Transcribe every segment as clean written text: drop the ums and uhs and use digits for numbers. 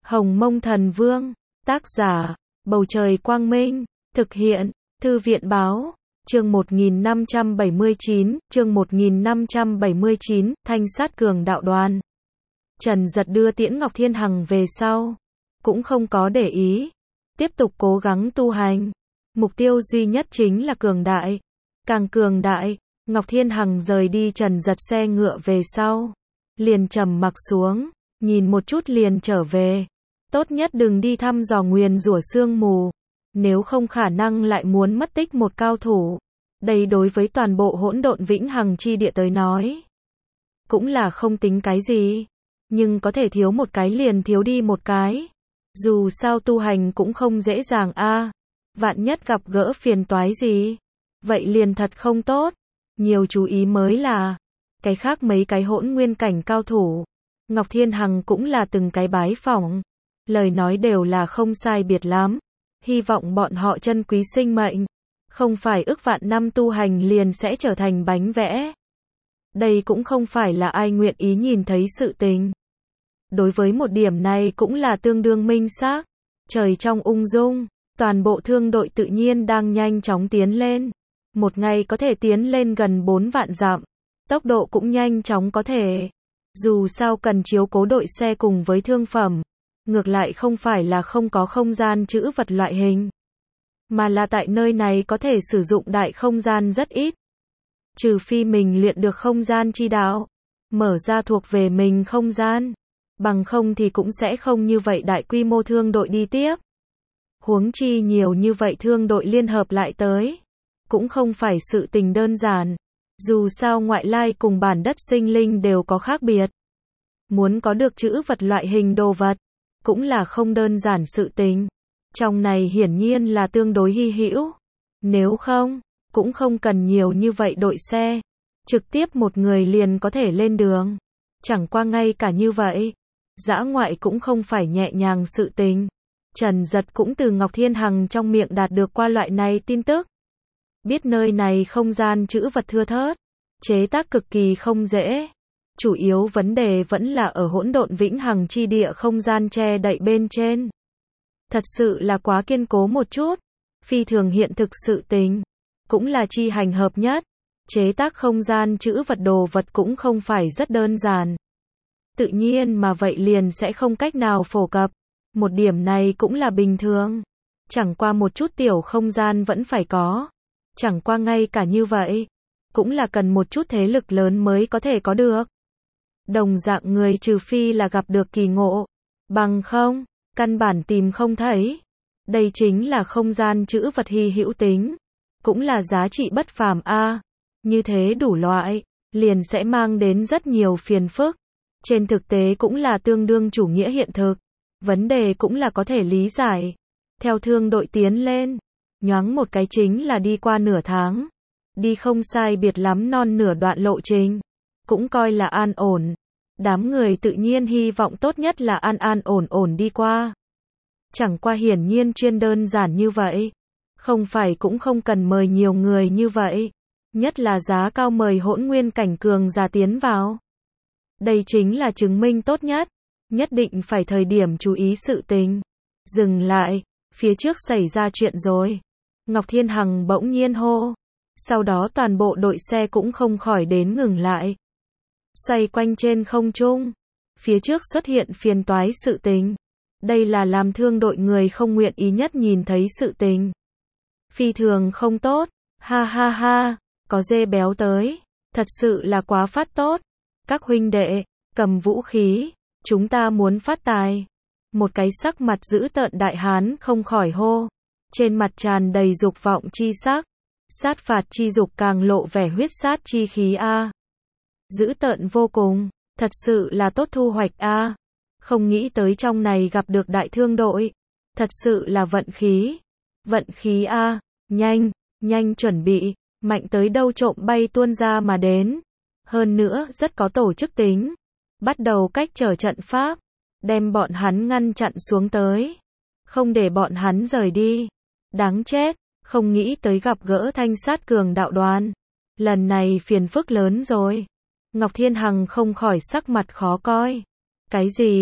Hồng Mông Thần Vương, tác giả, Bầu Trời Quang Minh, thực hiện, Thư viện Báo, chương 1579, Thanh Sát Cường Đạo Đoàn. Trần Dật đưa Tiễn Ngọc Thiên Hằng về sau, cũng không có để ý, tiếp tục cố gắng tu hành. Mục tiêu duy nhất chính là cường đại, càng cường đại. Ngọc Thiên Hằng rời đi Trần Dật xe ngựa về sau, liền trầm mặc xuống, nhìn một chút liền trở về. Tốt nhất đừng đi thăm dò nguyền rủa sương mù, nếu không khả năng lại muốn mất tích một cao thủ. Đây đối với toàn bộ hỗn độn vĩnh hằng chi địa tới nói, cũng là không tính cái gì, nhưng có thể thiếu một cái liền thiếu đi một cái. Dù sao tu hành cũng không dễ dàng a, vạn nhất gặp gỡ phiền toái gì, vậy liền thật không tốt. Nhiều chú ý mới là, cái khác mấy cái hỗn nguyên cảnh cao thủ, Ngọc Thiên Hằng cũng là từng cái bái phỏng, lời nói đều là không sai biệt lắm, hy vọng bọn họ trân quý sinh mệnh, không phải ức vạn năm tu hành liền sẽ trở thành bánh vẽ. Đây cũng không phải là ai nguyện ý nhìn thấy sự tình. Đối với một điểm này cũng là tương đương minh xác. Trời trong ung dung, toàn bộ thương đội tự nhiên đang nhanh chóng tiến lên. Một ngày có thể tiến lên gần 4 vạn dặm, tốc độ cũng nhanh chóng có thể. Dù sao cần chiếu cố đội xe cùng với thương phẩm, ngược lại không phải là không có không gian trữ vật loại hình, mà là tại nơi này có thể sử dụng đại không gian rất ít. Trừ phi mình luyện được không gian chi đạo, mở ra thuộc về mình không gian, bằng không thì cũng sẽ không như vậy đại quy mô thương đội đi tiếp. Huống chi nhiều như vậy thương đội liên hợp lại tới, cũng không phải sự tình đơn giản. Dù sao ngoại lai cùng bản đất sinh linh đều có khác biệt. Muốn có được trữ vật loại hình đồ vật, cũng là không đơn giản sự tình. Trong này hiển nhiên là tương đối hy hữu. Nếu không, cũng không cần nhiều như vậy đội xe. Trực tiếp một người liền có thể lên đường. Chẳng qua ngay cả như vậy, dã ngoại cũng không phải nhẹ nhàng sự tình. Trần Dật cũng từ Ngọc Thiên Hằng trong miệng đạt được qua loại này tin tức. Biết nơi này không gian trữ vật thưa thớt, chế tác cực kỳ không dễ. Chủ yếu vấn đề vẫn là ở hỗn độn vĩnh hằng chi địa không gian che đậy bên trên. Thật sự là quá kiên cố một chút, phi thường hiện thực sự tình, cũng là chi hành hợp nhất. Chế tác không gian trữ vật đồ vật cũng không phải rất đơn giản. Tự nhiên mà vậy liền sẽ không cách nào phổ cập. Một điểm này cũng là bình thường. Chẳng qua một chút tiểu không gian vẫn phải có. Chẳng qua ngay cả như vậy, cũng là cần một chút thế lực lớn mới có thể có được. Đồng dạng người trừ phi là gặp được kỳ ngộ, bằng không, căn bản tìm không thấy. Đây chính là không gian trữ vật hy hữu tính, cũng là giá trị bất phàm a. Như thế đủ loại, liền sẽ mang đến rất nhiều phiền phức. Trên thực tế cũng là tương đương chủ nghĩa hiện thực. Vấn đề cũng là có thể lý giải. Theo thương đội tiến lên, nhoáng một cái chính là đi qua nửa tháng. Đi không sai biệt lắm non nửa đoạn lộ trình. Cũng coi là an ổn. Đám người tự nhiên hy vọng tốt nhất là an ổn đi qua. Chẳng qua hiển nhiên chuyên đơn giản như vậy. Không phải cũng không cần mời nhiều người như vậy. Nhất là giá cao mời hỗn nguyên cảnh cường giả tiến vào. Đây chính là chứng minh tốt nhất. Nhất định phải thời điểm chú ý sự tình. Dừng lại, phía trước xảy ra chuyện rồi. Ngọc Thiên Hằng bỗng nhiên hô. Sau đó toàn bộ đội xe cũng không khỏi đến ngừng lại. Xoay quanh trên không trung. Phía trước xuất hiện phiền toái sự tình. Đây là làm thương đội người không nguyện ý nhất nhìn thấy sự tình. Phi thường không tốt. Ha ha ha, có dê béo tới. Thật sự là quá phát tốt. Các huynh đệ, cầm vũ khí. Chúng ta muốn phát tài. Một cái sắc mặt dữ tợn đại hán không khỏi hô. Trên mặt tràn đầy dục vọng chi sắc. Sát phạt chi dục càng lộ vẻ huyết sát chi khí a. Dữ tợn vô cùng, thật sự là tốt thu hoạch a. Không nghĩ tới trong này gặp được đại thương đội. Thật sự là vận khí. Vận khí a, nhanh chuẩn bị, mạnh tới đâu trộm bay tuôn ra mà đến. Hơn nữa rất có tổ chức tính. Bắt đầu cách trở trận pháp, đem bọn hắn ngăn chặn xuống tới. Không để bọn hắn rời đi. Đáng chết, không nghĩ tới gặp gỡ Thanh Sát Cường Đạo Đoàn. Lần này phiền phức lớn rồi. Ngọc Thiên Hằng không khỏi sắc mặt khó coi. Cái gì?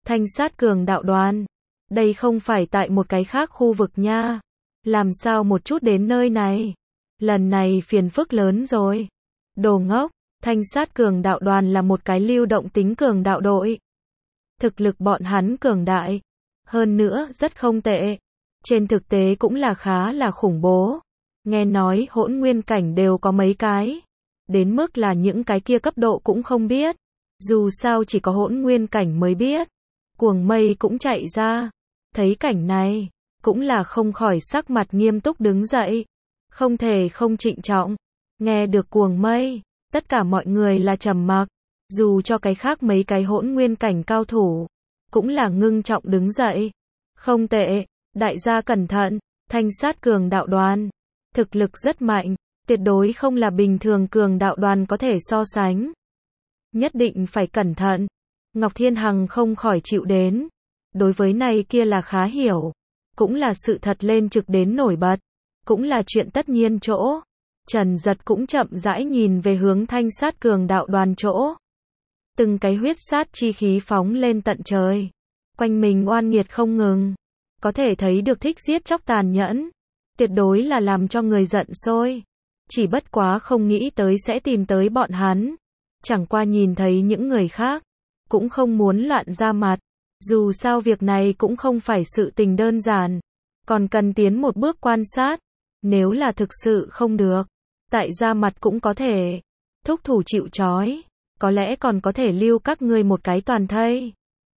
Thanh sát cường đạo đoàn. Đây không phải tại một cái khác khu vực nha. Làm sao một chút đến nơi này? Lần này phiền phức lớn rồi. Đồ ngốc, thanh sát cường đạo đoàn là một cái lưu động tính cường đạo đội. Thực lực bọn hắn cường đại. Hơn nữa rất không tệ. Trên thực tế cũng là khá là khủng bố. Nghe nói hỗn nguyên cảnh đều có mấy cái. Đến mức là những cái kia cấp độ cũng không biết. Dù sao chỉ có hỗn nguyên cảnh mới biết. Cuồng Mây cũng chạy ra. Thấy cảnh này, cũng là không khỏi sắc mặt nghiêm túc đứng dậy. Không thể không trịnh trọng. Nghe được Cuồng Mây, tất cả mọi người là trầm mặc. Dù cho cái khác mấy cái hỗn nguyên cảnh cao thủ, cũng là ngưng trọng đứng dậy. Không tệ, đại gia cẩn thận, thanh sát cường đạo đoàn. Thực lực rất mạnh, tuyệt đối không là bình thường cường đạo đoàn có thể so sánh. Nhất định phải cẩn thận. Ngọc Thiên Hằng không khỏi chịu đến. Đối với này kia là khá hiểu. Cũng là sự thật lên trực đến nổi bật. Cũng là chuyện tất nhiên chỗ. Trần Giật cũng chậm rãi nhìn về hướng thanh sát cường đạo đoàn chỗ. Từng cái huyết sát chi khí phóng lên tận trời. Quanh mình oan nghiệt không ngừng. Có thể thấy được thích giết chóc tàn nhẫn. Tuyệt đối là làm cho người giận sôi. Chỉ bất quá không nghĩ tới sẽ tìm tới bọn hắn. Chẳng qua nhìn thấy những người khác. Cũng không muốn loạn ra mặt. Dù sao việc này cũng không phải sự tình đơn giản. Còn cần tiến một bước quan sát. Nếu là thực sự không được. Tại ra mặt cũng có thể. Thúc thủ chịu trói. Có lẽ còn có thể lưu các ngươi một cái toàn thây.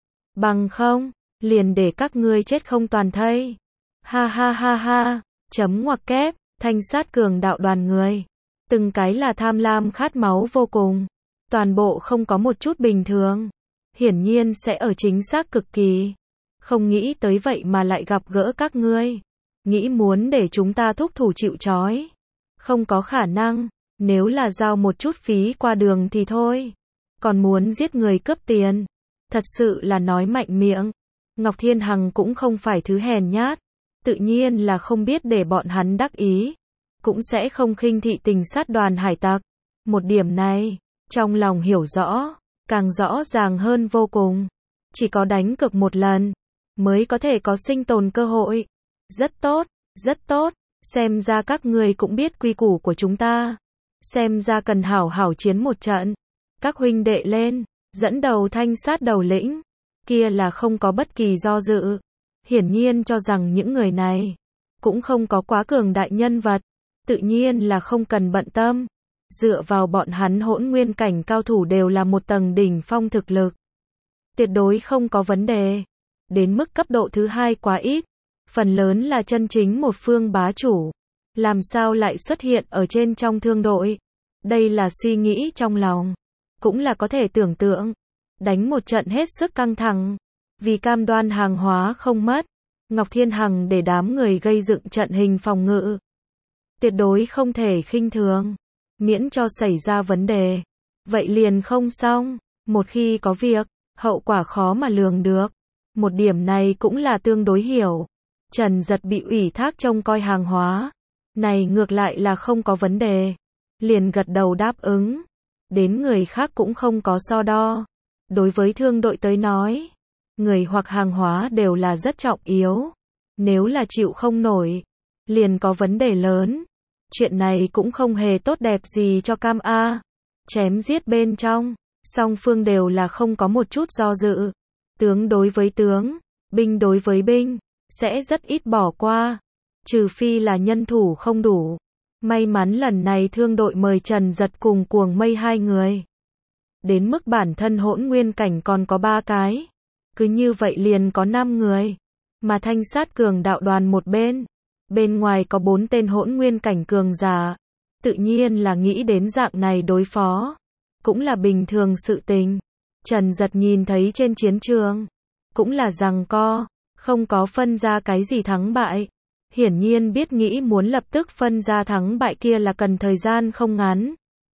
Bằng không, liền để các ngươi chết không toàn thây. Ha ha ha ha. Chấm ngoặc kép, thanh sát cường đạo đoàn người. Từng cái là tham lam khát máu vô cùng. Toàn bộ không có một chút bình thường. Hiển nhiên sẽ ở chính xác cực kỳ. Không nghĩ tới vậy mà lại gặp gỡ các ngươi. Nghĩ muốn để chúng ta thúc thủ chịu trói. Không có khả năng. Nếu là giao một chút phí qua đường thì thôi. Còn muốn giết người cướp tiền. Thật sự là nói mạnh miệng. Ngọc Thiên Hằng cũng không phải thứ hèn nhát. Tự nhiên là không biết để bọn hắn đắc ý. Cũng sẽ không khinh thị tình sát đoàn hải tặc. Một điểm này, trong lòng hiểu rõ, càng rõ ràng hơn vô cùng. Chỉ có đánh cược một lần, mới có thể có sinh tồn cơ hội. Rất tốt, rất tốt. Xem ra các người cũng biết quy củ của chúng ta. Xem ra cần hảo hảo chiến một trận. Các huynh đệ lên, dẫn đầu thanh sát đầu lĩnh. Kia là không có bất kỳ do dự. Hiển nhiên cho rằng những người này cũng không có quá cường đại nhân vật. Tự nhiên là không cần bận tâm. Dựa vào bọn hắn hỗn nguyên cảnh cao thủ đều là một tầng đỉnh phong thực lực. Tuyệt đối không có vấn đề. Đến mức cấp độ thứ hai quá ít. Phần lớn là chân chính một phương bá chủ. Làm sao lại xuất hiện ở trên trong thương đội. Đây là suy nghĩ trong lòng. Cũng là có thể tưởng tượng. Đánh một trận hết sức căng thẳng. Vì cam đoan hàng hóa không mất. Ngọc Thiên Hằng để đám người gây dựng trận hình phòng ngự. Tuyệt đối không thể khinh thường. Miễn cho xảy ra vấn đề. Vậy liền không xong. Một khi có việc, hậu quả khó mà lường được. Một điểm này cũng là tương đối hiểu. Trần Giật bị ủy thác trông coi hàng hóa. Này ngược lại là không có vấn đề. Liền gật đầu đáp ứng. Đến người khác cũng không có so đo. Đối với thương đội tới nói, người hoặc hàng hóa đều là rất trọng yếu. Nếu là chịu không nổi, liền có vấn đề lớn. Chuyện này cũng không hề tốt đẹp gì cho Cam A. Chém giết bên trong, song phương đều là không có một chút do dự. Tướng đối với tướng, binh đối với binh, sẽ rất ít bỏ qua. Trừ phi là nhân thủ không đủ. May mắn lần này thương đội mời Trần Giật cùng Cuồng Mây hai người. Đến mức bản thân hỗn nguyên cảnh còn có 3 cái. Cứ như vậy liền có 5 người. Mà thanh sát cường đạo đoàn một bên. Bên ngoài có 4 tên hỗn nguyên cảnh cường giả. Tự nhiên là nghĩ đến dạng này đối phó. Cũng là bình thường sự tình. Trần Giật nhìn thấy trên chiến trường. Cũng là giằng co. Không có phân ra cái gì thắng bại. Hiển nhiên biết nghĩ muốn lập tức phân ra thắng bại kia là cần thời gian không ngắn.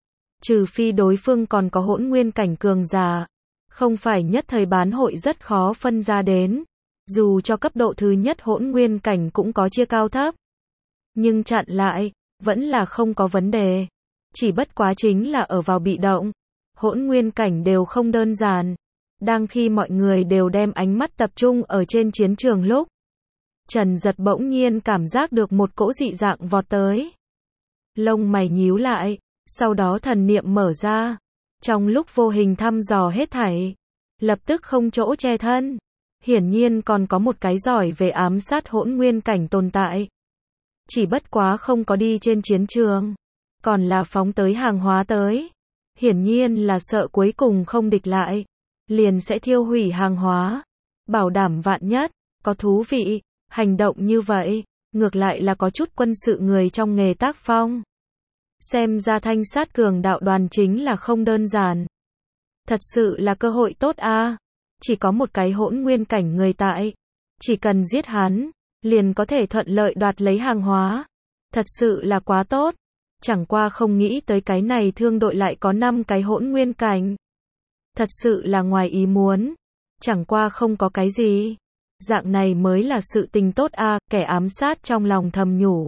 Trừ phi đối phương còn có hỗn nguyên cảnh cường giả. Không phải nhất thời bán hội rất khó phân ra đến. Dù cho cấp độ thứ nhất hỗn nguyên cảnh cũng có chia cao thấp. Nhưng chặn lại, vẫn là không có vấn đề. Chỉ bất quá chính là ở vào bị động. Hỗn nguyên cảnh đều không đơn giản. Đang khi mọi người đều đem ánh mắt tập trung ở trên chiến trường lúc, Trần Giật bỗng nhiên cảm giác được một cỗ dị dạng vọt tới. Lông mày nhíu lại, sau đó thần niệm mở ra, trong lúc vô hình thăm dò hết thảy, lập tức không chỗ che thân. Hiển nhiên còn có một cái giỏi về ám sát hỗn nguyên cảnh tồn tại. Chỉ bất quá không có đi trên chiến trường, còn là phóng tới hàng hóa tới. Hiển nhiên là sợ cuối cùng không địch lại, liền sẽ thiêu hủy hàng hóa, bảo đảm vạn nhất. Có thú vị, hành động như vậy, ngược lại là có chút quân sự người trong nghề tác phong. Xem ra Thanh Sát Cường đạo đoàn chính là không đơn giản. Thật sự là cơ hội tốt a. Chỉ có một cái hỗn nguyên cảnh người tại, chỉ cần giết hắn, liền có thể thuận lợi đoạt lấy hàng hóa. Thật sự là quá tốt. Chẳng qua không nghĩ tới cái này thương đội lại có 5 cái hỗn nguyên cảnh. Thật sự là ngoài ý muốn. Chẳng qua không có cái gì. Dạng này mới là sự tình tốt a, kẻ ám sát trong lòng thầm nhủ.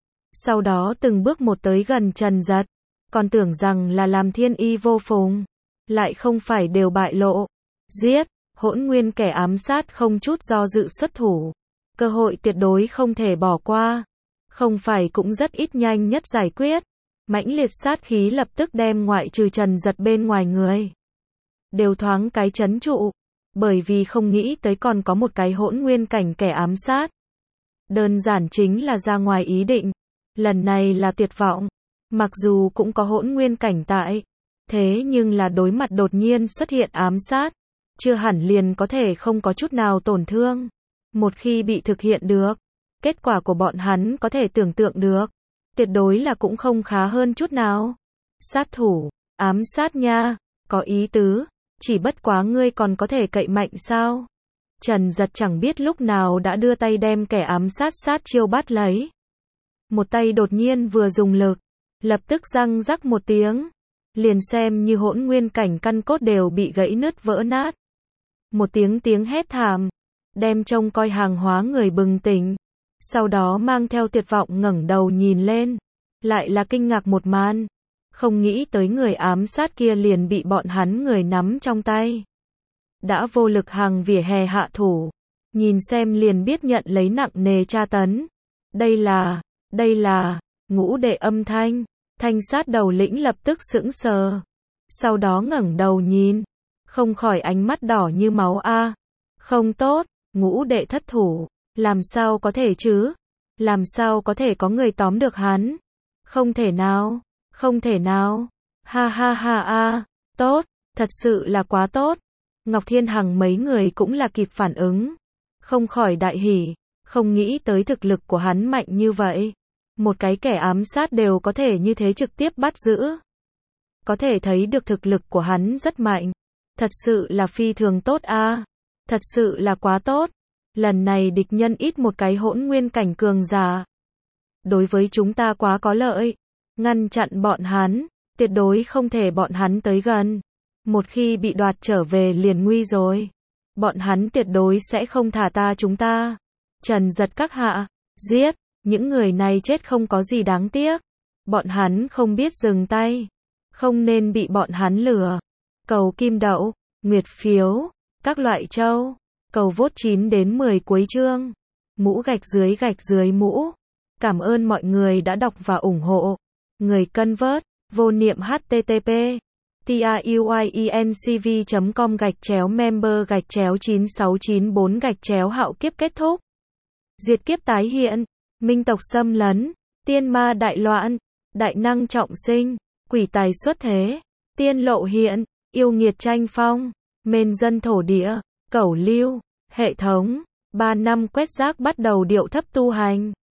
Sau đó từng bước một tới gần Trần Giật, còn tưởng rằng là làm thiên y vô phùng, lại không phải đều bại lộ. Giết, hỗn nguyên kẻ ám sát không chút do dự xuất thủ. Cơ hội tuyệt đối không thể bỏ qua. Không phải cũng rất ít nhanh nhất giải quyết. Mãnh liệt sát khí lập tức đem ngoại trừ Trần Giật bên ngoài người đều thoáng cái trấn trụ, bởi vì không nghĩ tới còn có một cái hỗn nguyên cảnh kẻ ám sát. Đơn giản chính là ra ngoài ý định. Lần này là tuyệt vọng. Mặc dù cũng có hỗn nguyên cảnh tại, thế nhưng là đối mặt đột nhiên xuất hiện ám sát, chưa hẳn liền có thể không có chút nào tổn thương. Một khi bị thực hiện được, kết quả của bọn hắn có thể tưởng tượng được, tuyệt đối là cũng không khá hơn chút nào. Sát thủ, ám sát nha, có ý tứ, chỉ bất quá ngươi còn có thể cậy mạnh sao? Trần Giật chẳng biết lúc nào đã đưa tay đem kẻ ám sát sát chiêu bắt lấy. Một tay đột nhiên vừa dùng lực, lập tức răng rắc một tiếng, liền xem như hỗn nguyên cảnh căn cốt đều bị gãy nứt vỡ nát. Một tiếng hét thảm, đem trông coi hàng hóa người bừng tỉnh, sau đó mang theo tuyệt vọng ngẩng đầu nhìn lên, lại là kinh ngạc một màn, không nghĩ tới người ám sát kia liền bị bọn hắn người nắm trong tay. Đã vô lực hàng vỉa hè hạ thủ, nhìn xem liền biết nhận lấy nặng nề tra tấn. Đây là, ngũ đệ âm thanh, Thanh Sát đầu lĩnh lập tức sững sờ. Sau đó ngẩng đầu nhìn, không khỏi ánh mắt đỏ như máu a. Không tốt, ngũ đệ thất thủ, làm sao có thể chứ? Làm sao có thể có người tóm được hắn? Không thể nào. Ha ha ha a, tốt, thật sự là quá tốt. Ngọc Thiên Hằng mấy người cũng là kịp phản ứng, không khỏi đại hỉ, không nghĩ tới thực lực của hắn mạnh như vậy. Một cái kẻ ám sát đều có thể như thế trực tiếp bắt giữ. Có thể thấy được thực lực của hắn rất mạnh. Thật sự là phi thường tốt a. Thật sự là quá tốt. Lần này địch nhân ít một cái hỗn nguyên cảnh cường giả. Đối với chúng ta quá có lợi. Ngăn chặn bọn hắn, tuyệt đối không thể bọn hắn tới gần. Một khi bị đoạt trở về liền nguy rồi. Bọn hắn tuyệt đối sẽ không thả chúng ta. Trần Giật các hạ, giết. Những người này chết không có gì đáng tiếc. Bọn hắn không biết dừng tay. Không nên bị bọn hắn lừa. Cầu kim đậu, nguyệt phiếu, các loại châu. Cầu vote 9 đến 10 cuối chương. Mũ gạch dưới mũ. Cảm ơn mọi người đã đọc và ủng hộ. Người cân vớt, vô niệm http truyencv.com/member/9694 hạo kiếp kết thúc. Diệt kiếp tái hiện. Minh tộc xâm lấn, tiên ma đại loạn, đại năng trọng sinh, quỷ tài xuất thế, tiên lộ hiện, yêu nghiệt tranh phong, mên dân thổ địa, cẩu lưu, hệ thống, 3 năm quét rác bắt đầu điệu thấp tu hành.